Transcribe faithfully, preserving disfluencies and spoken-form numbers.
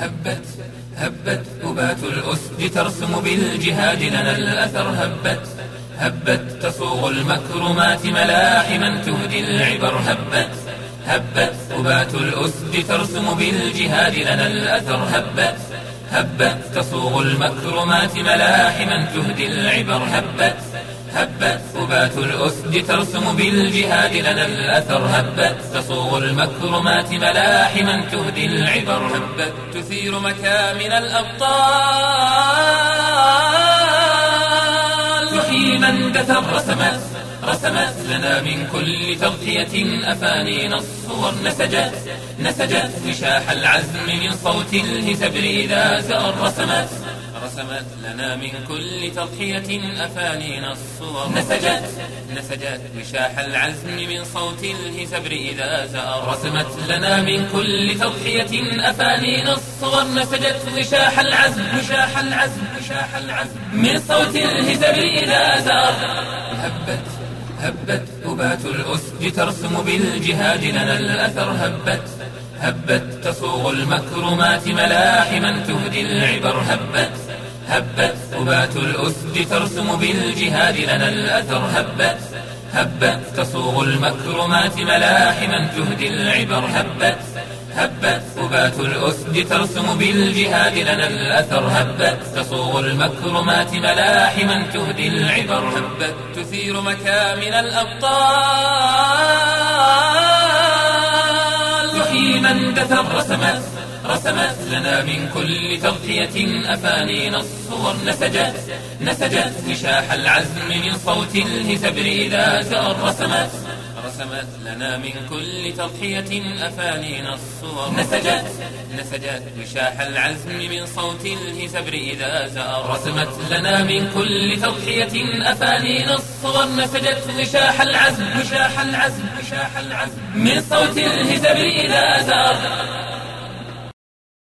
هبت هبت أبات الأسد ترسم بالجهاد لنا الأثر. هبت هبت تصوغ المكرمات ملاحما تهدي العبر. هبت هبت أبات الأسد ترسم بالجهاد لنا الأثر. هبت هبت تصوغ المكرمات ملاحما تهدي العبر. هبت هبت أبات الأسد ترسم بالجهاد لنا الأثر. هبت تصوغ المكرمات ملاحما تهدي العبر. هبت تثير مكامن الأبطال تحيي من دثر. رسمت رسمت لنا من كل تضحية أفانين الصور. نسجت نسجت وشاح العزم من صوت الهزبر إذا زار. رسمت رسمت لنا من كل تضحية أفانين الصور. نسجت نسجت وشاح العزم من صوت الهزبر إذا زار. رسمت لنا من كل تضحية أفانين الصور. نسجت وشاح العزم وشاح العزم وشاح العزم من صوت الهزبر إذا زار. هبت هبت أبات الأسد ترسم بالجهاد لنا الأثر. هبت هبت تصوغ المكرمات ملاحما تهدي العبر. هبت هبت أبات الأسد ترسم بالجهاد لنا الأثر. هبت هبت تصوغ المكرمات ملاحما تهدي العبر. هبت هبت أبات الأسد ترسم بالجهاد لنا الأثر. هبت تصوغ المكرمات ملاحما تهدي العبر. هبت تثير مكامن الأبطال تحيي من دثر. رسمت رسمت لنا من كل تضحية أفانين الصور. نسجت نسجت وشاح العزم من صوت الهزبر إذا زار. رسمت رسمت لنا من كل تضحية أفانين الصور. نسجت نسجت وشاح العزم من صوت الهزبر إذا زار. رسمت لنا من كل تضحية أفانين الصور. نسجت وشاح العزم وشاح العزم وشاح العزم من صوت الهزبر إذا زار.